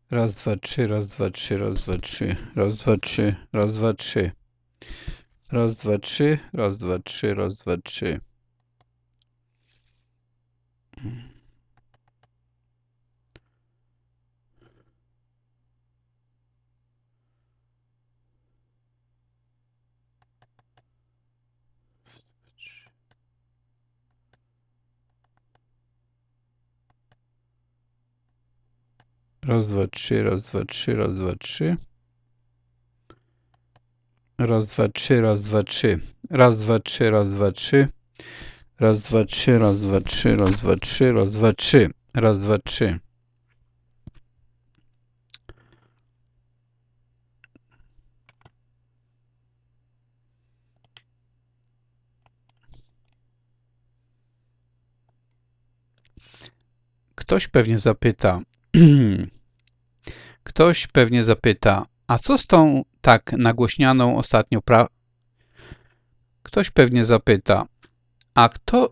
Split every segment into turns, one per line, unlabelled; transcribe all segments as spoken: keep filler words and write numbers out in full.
Raz, dwa, trzy, raz, dwa, trzy, raz, dwa, trzy, raz, dwa, trzy, raz, dwa, trzy. Raz, dwa, trzy, raz, dwa, trzy, raz, dwa, trzy. Raz, dwa, trzy, raz, dwa, trzy, raz, dwa, trzy. Raz, dwa, trzy, raz, dwa, trzy. Raz, dwa, trzy, raz, dwa, trzy. Raz, dwa, trzy, raz, dwa, trzy, raz, dwa, trzy, raz, dwa, trzy. Raz, dwa, trzy. Ktoś pewnie zapyta, ktoś pewnie zapyta, a co z tą tak nagłośnianą ostatnio pra... Ktoś pewnie zapyta, a kto...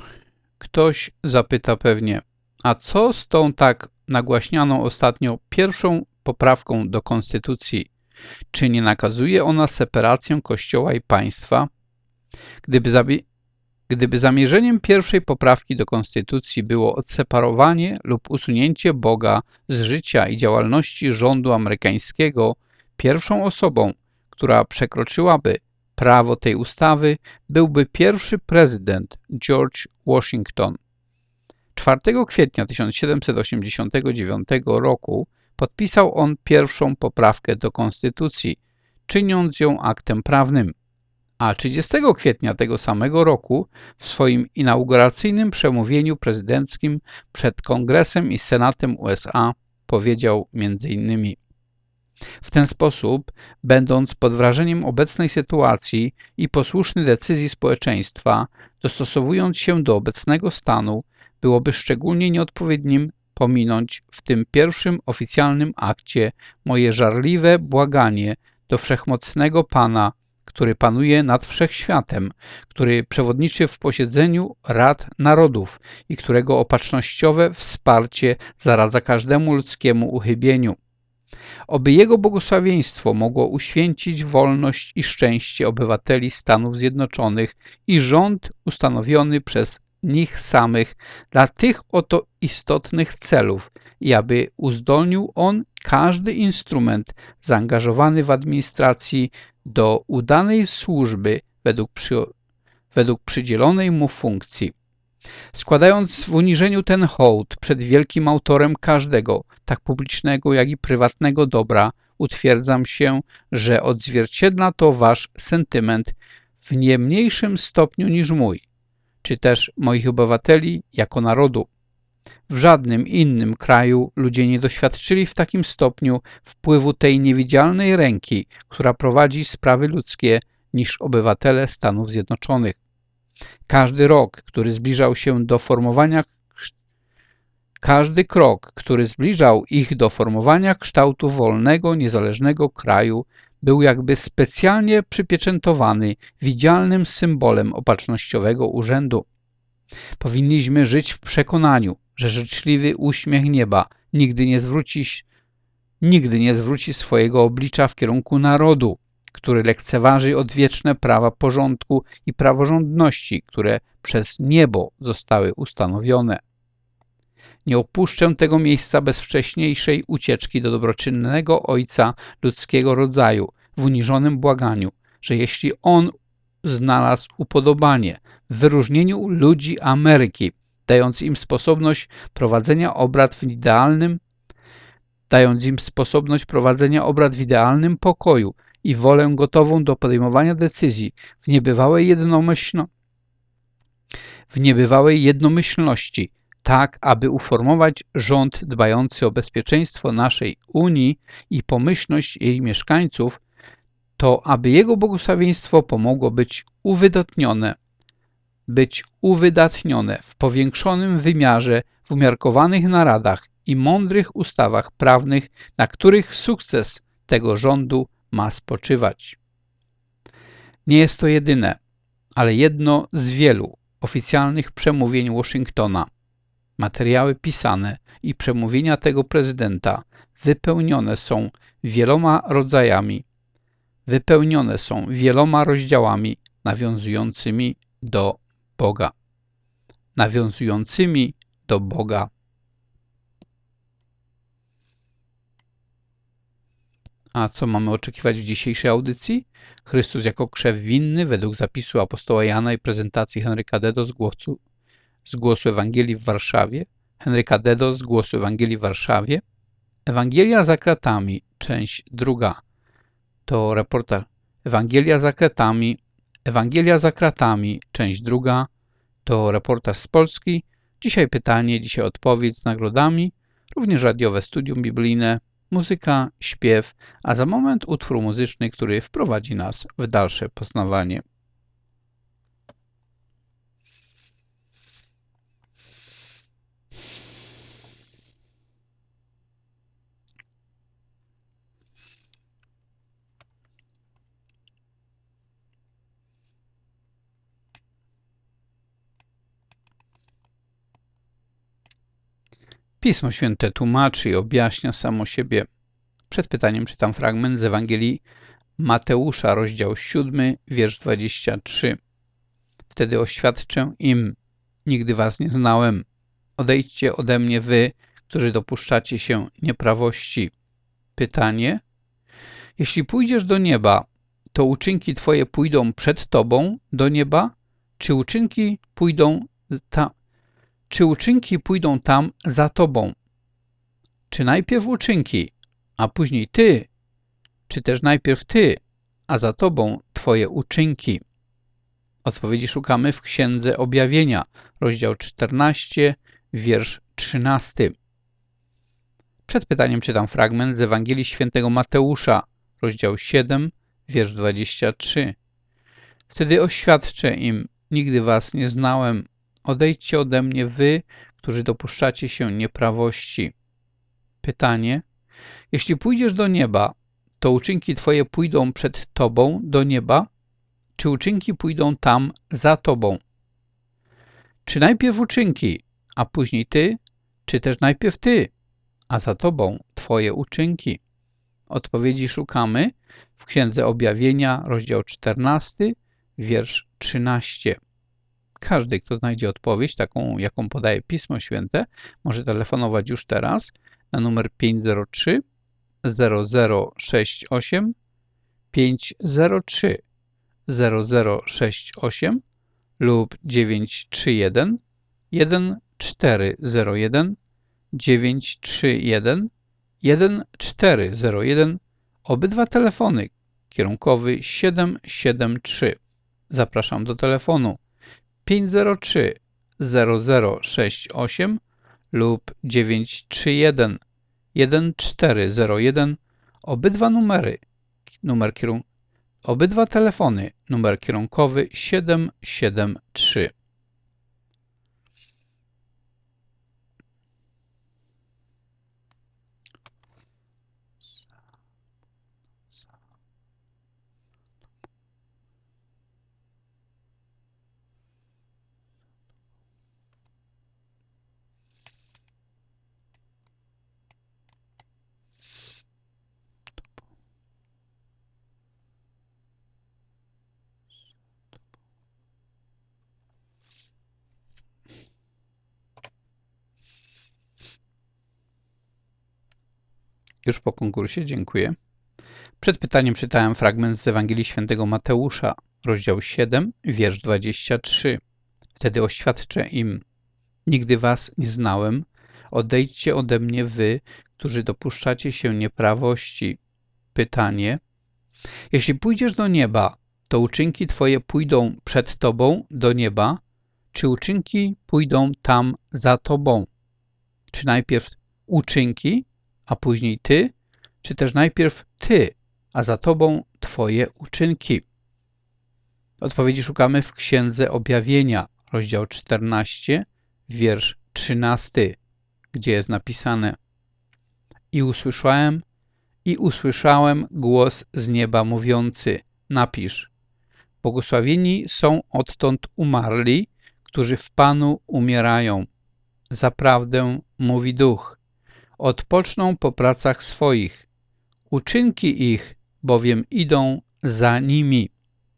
Ktoś zapyta pewnie, a co z tą tak nagłaśnianą ostatnio pierwszą poprawką do Konstytucji? Czy nie nakazuje ona separację Kościoła i państwa? Gdyby, zabi- Gdyby zamierzeniem pierwszej poprawki do Konstytucji było odseparowanie lub usunięcie Boga z życia i działalności rządu amerykańskiego, pierwszą osobą, która przekroczyłaby prawo tej ustawy, byłby pierwszy prezydent George Washington. czwartego kwietnia tysiąc siedemset osiemdziesiątego dziewiątego roku podpisał on pierwszą poprawkę do Konstytucji, czyniąc ją aktem prawnym, a trzydziestego kwietnia tego samego roku w swoim inauguracyjnym przemówieniu prezydenckim przed Kongresem i Senatem U S A powiedział między innymi: w ten sposób, będąc pod wrażeniem obecnej sytuacji i posłuszny decyzji społeczeństwa, dostosowując się do obecnego stanu, byłoby szczególnie nieodpowiednim pominąć w tym pierwszym oficjalnym akcie moje żarliwe błaganie do Wszechmocnego Pana, który panuje nad wszechświatem, który przewodniczy w posiedzeniu Rad Narodów i którego opatrznościowe wsparcie zaradza każdemu ludzkiemu uchybieniu. Oby Jego błogosławieństwo mogło uświęcić wolność i szczęście obywateli Stanów Zjednoczonych i rząd ustanowiony przez nich samych dla tych oto istotnych celów i aby uzdolnił on każdy instrument zaangażowany w administracji do udanej służby według, przy, według przydzielonej mu funkcji. Składając w uniżeniu ten hołd przed wielkim autorem każdego, tak publicznego jak i prywatnego dobra, utwierdzam się, że odzwierciedla to wasz sentyment w nie mniejszym stopniu niż mój, czy też moich obywateli jako narodu. W żadnym innym kraju ludzie nie doświadczyli w takim stopniu wpływu tej niewidzialnej ręki, która prowadzi sprawy ludzkie, niż obywatele Stanów Zjednoczonych. Każdy rok, który zbliżał się do formowania Każdy krok, który zbliżał ich do formowania kształtu wolnego, niezależnego kraju, był jakby specjalnie przypieczętowany widzialnym symbolem opatrznościowego urzędu. Powinniśmy żyć w przekonaniu, że życzliwy uśmiech nieba nigdy nie zwróci, nigdy nie zwróci swojego oblicza w kierunku narodu, który lekceważy odwieczne prawa porządku i praworządności, które przez niebo zostały ustanowione. Nie opuszczę tego miejsca bez wcześniejszej ucieczki do dobroczynnego Ojca ludzkiego rodzaju w uniżonym błaganiu, że jeśli On znalazł upodobanie w wyróżnieniu ludzi Ameryki, dając im sposobność prowadzenia obrad w idealnym, dając im sposobność prowadzenia obrad w idealnym pokoju i wolę gotową do podejmowania decyzji w niebywałej jednomyślności, w niebywałej jednomyślności, tak aby uformować rząd dbający o bezpieczeństwo naszej Unii i pomyślność jej mieszkańców, to aby Jego błogosławieństwo pomogło być uwydatnione, być uwydatnione w powiększonym wymiarze w umiarkowanych naradach i mądrych ustawach prawnych, na których sukces tego rządu ma spoczywać. Nie jest to jedyne, ale jedno z wielu oficjalnych przemówień Waszyngtona. Materiały pisane i przemówienia tego prezydenta wypełnione są wieloma rodzajami, wypełnione są wieloma rozdziałami nawiązującymi do Boga. Nawiązującymi do Boga. A co mamy oczekiwać w dzisiejszej audycji? Chrystus jako krzew winny według zapisu apostoła Jana i prezentacji Henryka Dedo z głosu, z głosu Ewangelii w Warszawie. Henryka Dedo z głosu Ewangelii w Warszawie. Ewangelia za kratami, część druga. To reportaż. Ewangelia za kratami, Ewangelia za kratami, część druga. To reportaż z Polski. Dzisiaj pytanie, dzisiaj odpowiedź z nagrodami. Również radiowe studium biblijne, muzyka, śpiew, a za moment utwór muzyczny, który wprowadzi nas w dalsze poznawanie. Pismo Święte tłumaczy i objaśnia samo siebie. Przed pytaniem czytam fragment z Ewangelii Mateusza, rozdział siódmy, wiersz dwudziesty trzeci. Wtedy oświadczę im, nigdy was nie znałem. Odejdźcie ode mnie wy, którzy dopuszczacie się nieprawości. Pytanie. Jeśli pójdziesz do nieba, to uczynki twoje pójdą przed tobą do nieba, czy uczynki pójdą tam? Czy uczynki pójdą tam za tobą? Czy najpierw uczynki, a później ty? Czy też najpierw ty, a za tobą twoje uczynki? Odpowiedzi szukamy w Księdze Objawienia, rozdział czternasty, wiersz trzynasty. Przed pytaniem czytam fragment z Ewangelii Świętego Mateusza, rozdział siódmy, wiersz dwudziesty trzeci. Wtedy oświadczę im, nigdy was nie znałem. Odejdźcie ode mnie wy, którzy dopuszczacie się nieprawości. Pytanie. Jeśli pójdziesz do nieba, to uczynki twoje pójdą przed tobą do nieba, czy uczynki pójdą tam za tobą? Czy najpierw uczynki, a później ty, czy też najpierw ty, a za tobą twoje uczynki? Odpowiedzi szukamy w Księdze Objawienia, rozdział czternasty, wiersz trzynasty. Każdy, kto znajdzie odpowiedź, taką jaką podaje Pismo Święte, może telefonować już teraz na numer pięć zero trzy, zero zero sześć osiem, pięć zero trzy, zero zero sześć osiem lub dziewięć trzy jeden, jeden cztery zero jeden, dziewięć trzy jeden, jeden cztery zero jeden. Obydwa telefony kierunkowy siedem siedem trzy. Zapraszam do telefonu pięć zero trzy, zero zero sześć osiem lub dziewięć trzy jeden, jeden cztery zero jeden. Obydwa numery, numer kierun... Obydwa telefony, numer kierunkowy siedem siedem trzy. Już po konkursie, dziękuję. Przed pytaniem czytałem fragment z Ewangelii Świętego Mateusza, rozdział siódmy, wiersz dwudziesty trzeci. Wtedy oświadczę im, nigdy was nie znałem, odejdźcie ode mnie wy, którzy dopuszczacie się nieprawości. Pytanie. Jeśli pójdziesz do nieba, to uczynki twoje pójdą przed tobą do nieba, czy uczynki pójdą tam za tobą? Czy najpierw uczynki, a później ty, czy też najpierw ty, a za tobą twoje uczynki? Odpowiedzi szukamy w Księdze Objawienia, rozdział czternasty, wiersz trzynasty, gdzie jest napisane: I usłyszałem, i usłyszałem głos z nieba mówiący: napisz, błogosławieni są odtąd umarli, którzy w Panu umierają. Zaprawdę, mówi Duch, odpoczną po pracach swoich. Uczynki ich bowiem idą za nimi.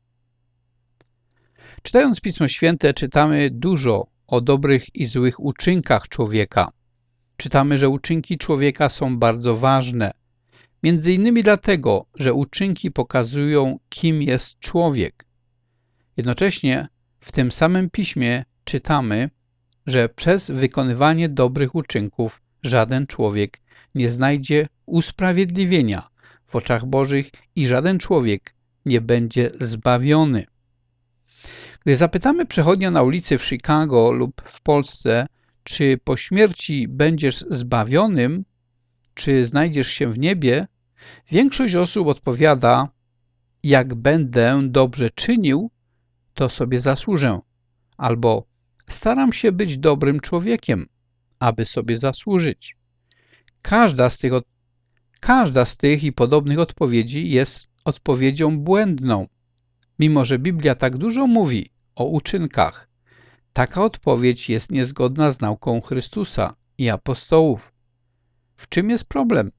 Czytając Pismo Święte, czytamy dużo o dobrych i złych uczynkach człowieka. Czytamy, że uczynki człowieka są bardzo ważne. Między innymi dlatego, że uczynki pokazują, kim jest człowiek. Jednocześnie w tym samym Piśmie czytamy, że przez wykonywanie dobrych uczynków żaden człowiek nie znajdzie usprawiedliwienia w oczach Bożych i żaden człowiek nie będzie zbawiony. Gdy zapytamy przechodnia na ulicy w Chicago lub w Polsce, czy po śmierci będziesz zbawionym, czy znajdziesz się w niebie, większość osób odpowiada, jak będę dobrze czynił, to sobie zasłużę, albo staram się być dobrym człowiekiem, aby sobie zasłużyć. Każda z tych, każda z tych i podobnych odpowiedzi jest odpowiedzią błędną. Mimo że Biblia tak dużo mówi o uczynkach, taka odpowiedź jest niezgodna z nauką Chrystusa i apostołów. W czym jest problem?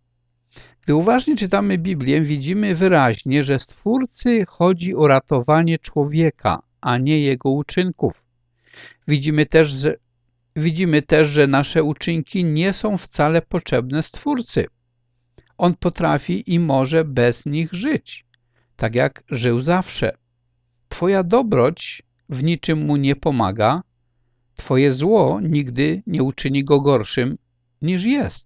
Gdy uważnie czytamy Biblię, widzimy wyraźnie, że Stwórcy chodzi o ratowanie człowieka, a nie jego uczynków. Widzimy też, że, widzimy też, że nasze uczynki nie są wcale potrzebne Stwórcy. On potrafi i może bez nich żyć, tak jak żył zawsze. Twoja dobroć w niczym mu nie pomaga, twoje zło nigdy nie uczyni go gorszym niż jest.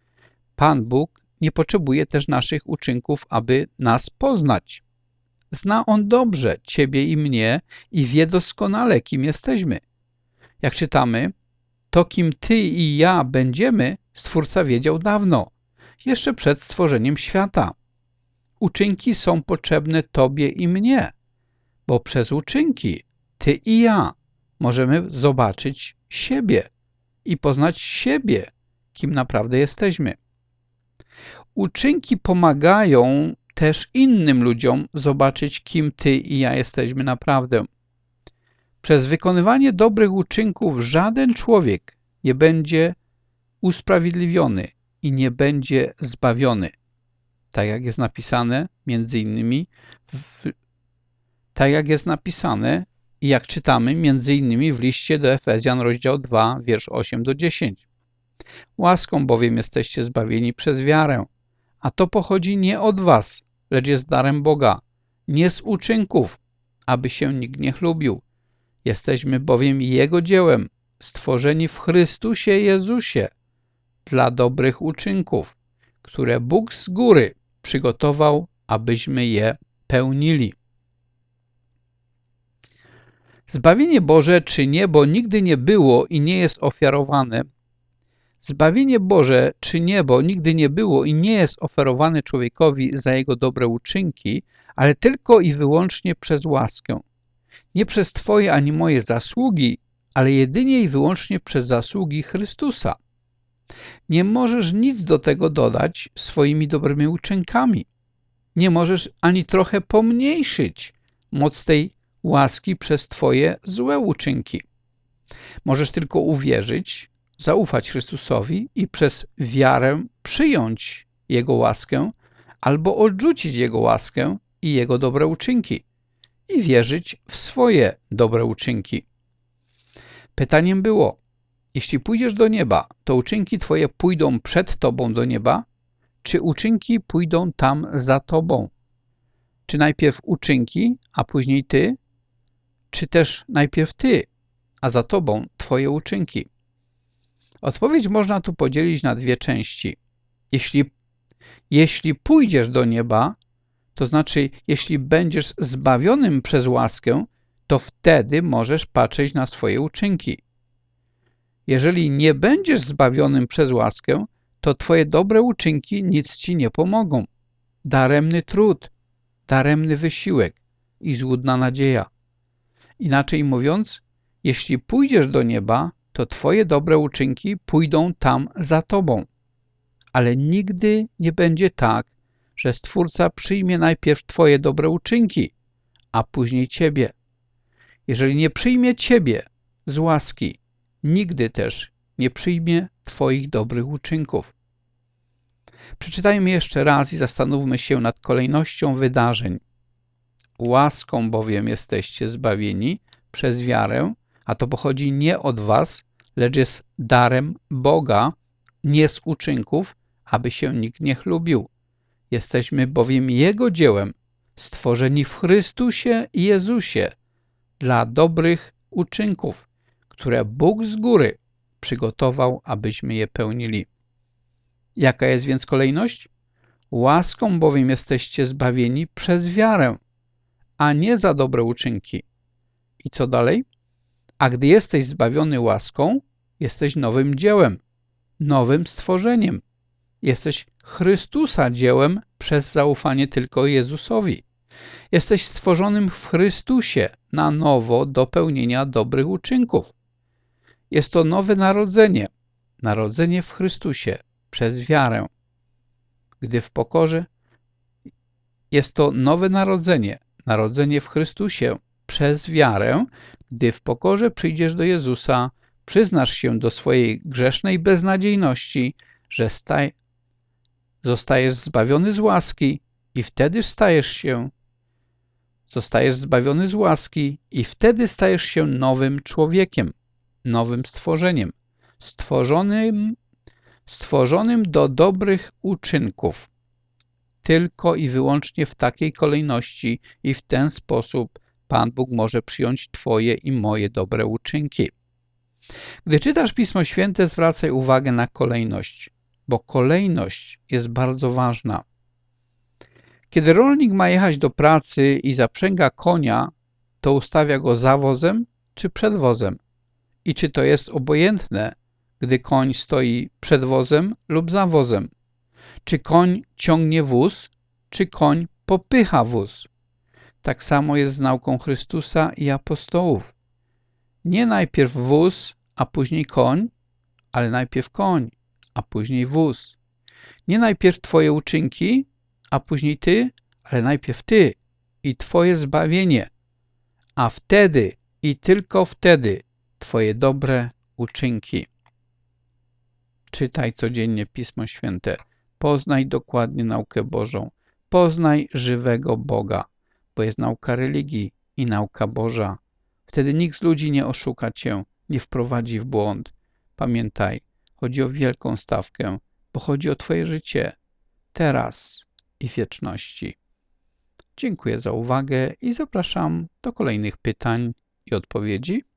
Pan Bóg nie potrzebuje też naszych uczynków, aby nas poznać. Zna On dobrze ciebie i mnie i wie doskonale, kim jesteśmy. Jak czytamy, to kim ty i ja będziemy, Stwórca wiedział dawno, jeszcze przed stworzeniem świata. Uczynki są potrzebne tobie i mnie, bo przez uczynki ty i ja możemy zobaczyć siebie i poznać siebie, kim naprawdę jesteśmy. Uczynki pomagają też innym ludziom zobaczyć, kim ty i ja jesteśmy naprawdę. Przez wykonywanie dobrych uczynków żaden człowiek nie będzie usprawiedliwiony i nie będzie zbawiony. Tak jak jest napisane między innymi w, tak jak jest napisane i jak czytamy między innymi w liście do Efezjan, rozdział dwa, wiersz osiem do dziesięciu. Łaską bowiem jesteście zbawieni przez wiarę, a to pochodzi nie od was, lecz jest darem Boga, nie z uczynków, aby się nikt nie chlubił. Jesteśmy bowiem Jego dziełem, stworzeni w Chrystusie Jezusie dla dobrych uczynków, które Bóg z góry przygotował, abyśmy je pełnili. Zbawienie Boże czy niebo nigdy nie było i nie jest ofiarowane. Zbawienie Boże czy niebo nigdy nie było i nie jest oferowane człowiekowi za jego dobre uczynki, ale tylko i wyłącznie przez łaskę. Nie przez twoje ani moje zasługi, ale jedynie i wyłącznie przez zasługi Chrystusa. Nie możesz nic do tego dodać swoimi dobrymi uczynkami. Nie możesz ani trochę pomniejszyć moc tej łaski przez twoje złe uczynki. Możesz tylko uwierzyć, zaufać Chrystusowi i przez wiarę przyjąć Jego łaskę albo odrzucić Jego łaskę i Jego dobre uczynki i wierzyć w swoje dobre uczynki. Pytaniem było, jeśli pójdziesz do nieba, to uczynki twoje pójdą przed tobą do nieba, czy uczynki pójdą tam za tobą? Czy najpierw uczynki, a później ty? Czy też najpierw ty, a za tobą twoje uczynki? Odpowiedź można tu podzielić na dwie części. Jeśli, jeśli pójdziesz do nieba, to znaczy, jeśli będziesz zbawionym przez łaskę, to wtedy możesz patrzeć na swoje uczynki. Jeżeli nie będziesz zbawionym przez łaskę, to twoje dobre uczynki nic ci nie pomogą. Daremny trud, daremny wysiłek i złudna nadzieja. Inaczej mówiąc, jeśli pójdziesz do nieba, to twoje dobre uczynki pójdą tam za tobą. Ale nigdy nie będzie tak, że Stwórca przyjmie najpierw twoje dobre uczynki, a później ciebie. Jeżeli nie przyjmie ciebie z łaski, nigdy też nie przyjmie twoich dobrych uczynków. Przeczytajmy jeszcze raz i zastanówmy się nad kolejnością wydarzeń. Łaską bowiem jesteście zbawieni przez wiarę, a to pochodzi nie od was, lecz jest darem Boga, nie z uczynków, aby się nikt nie chlubił. Jesteśmy bowiem Jego dziełem, stworzeni w Chrystusie Jezusie dla dobrych uczynków, które Bóg z góry przygotował, abyśmy je pełnili. Jaka jest więc kolejność? Łaską bowiem jesteście zbawieni przez wiarę, a nie za dobre uczynki. I co dalej? A gdy jesteś zbawiony łaską, jesteś nowym dziełem, nowym stworzeniem. Jesteś Chrystusa dziełem przez zaufanie tylko Jezusowi. Jesteś stworzonym w Chrystusie na nowo do pełnienia dobrych uczynków. Jest to nowe narodzenie, narodzenie w Chrystusie przez wiarę. Gdy w pokorze jest to nowe narodzenie, narodzenie w Chrystusie przez wiarę, gdy w pokorze przyjdziesz do Jezusa, przyznasz się do swojej grzesznej beznadziejności, że staj, zostajesz zbawiony z łaski i wtedy stajesz się, zostajesz zbawiony z łaski i wtedy stajesz się nowym człowiekiem, nowym stworzeniem, stworzonym, stworzonym do dobrych uczynków. Tylko i wyłącznie w takiej kolejności i w ten sposób Pan Bóg może przyjąć twoje i moje dobre uczynki. Gdy czytasz Pismo Święte, zwracaj uwagę na kolejność, bo kolejność jest bardzo ważna. Kiedy rolnik ma jechać do pracy i zaprzęga konia, to ustawia go za wozem czy przed wozem. I czy to jest obojętne, gdy koń stoi przed wozem lub za wozem? Czy koń ciągnie wóz, czy koń popycha wóz? Tak samo jest z nauką Chrystusa i apostołów. Nie najpierw wóz, a później koń, ale najpierw koń, a później wóz. Nie najpierw twoje uczynki, a później ty, ale najpierw ty i twoje zbawienie, a wtedy i tylko wtedy twoje dobre uczynki. Czytaj codziennie Pismo Święte. Poznaj dokładnie naukę Bożą. Poznaj żywego Boga, bo jest nauka religii i nauka Boża. Wtedy nikt z ludzi nie oszuka cię, nie wprowadzi w błąd. Pamiętaj, chodzi o wielką stawkę, bo chodzi o twoje życie teraz i w wieczności. Dziękuję za uwagę i zapraszam do kolejnych pytań i odpowiedzi.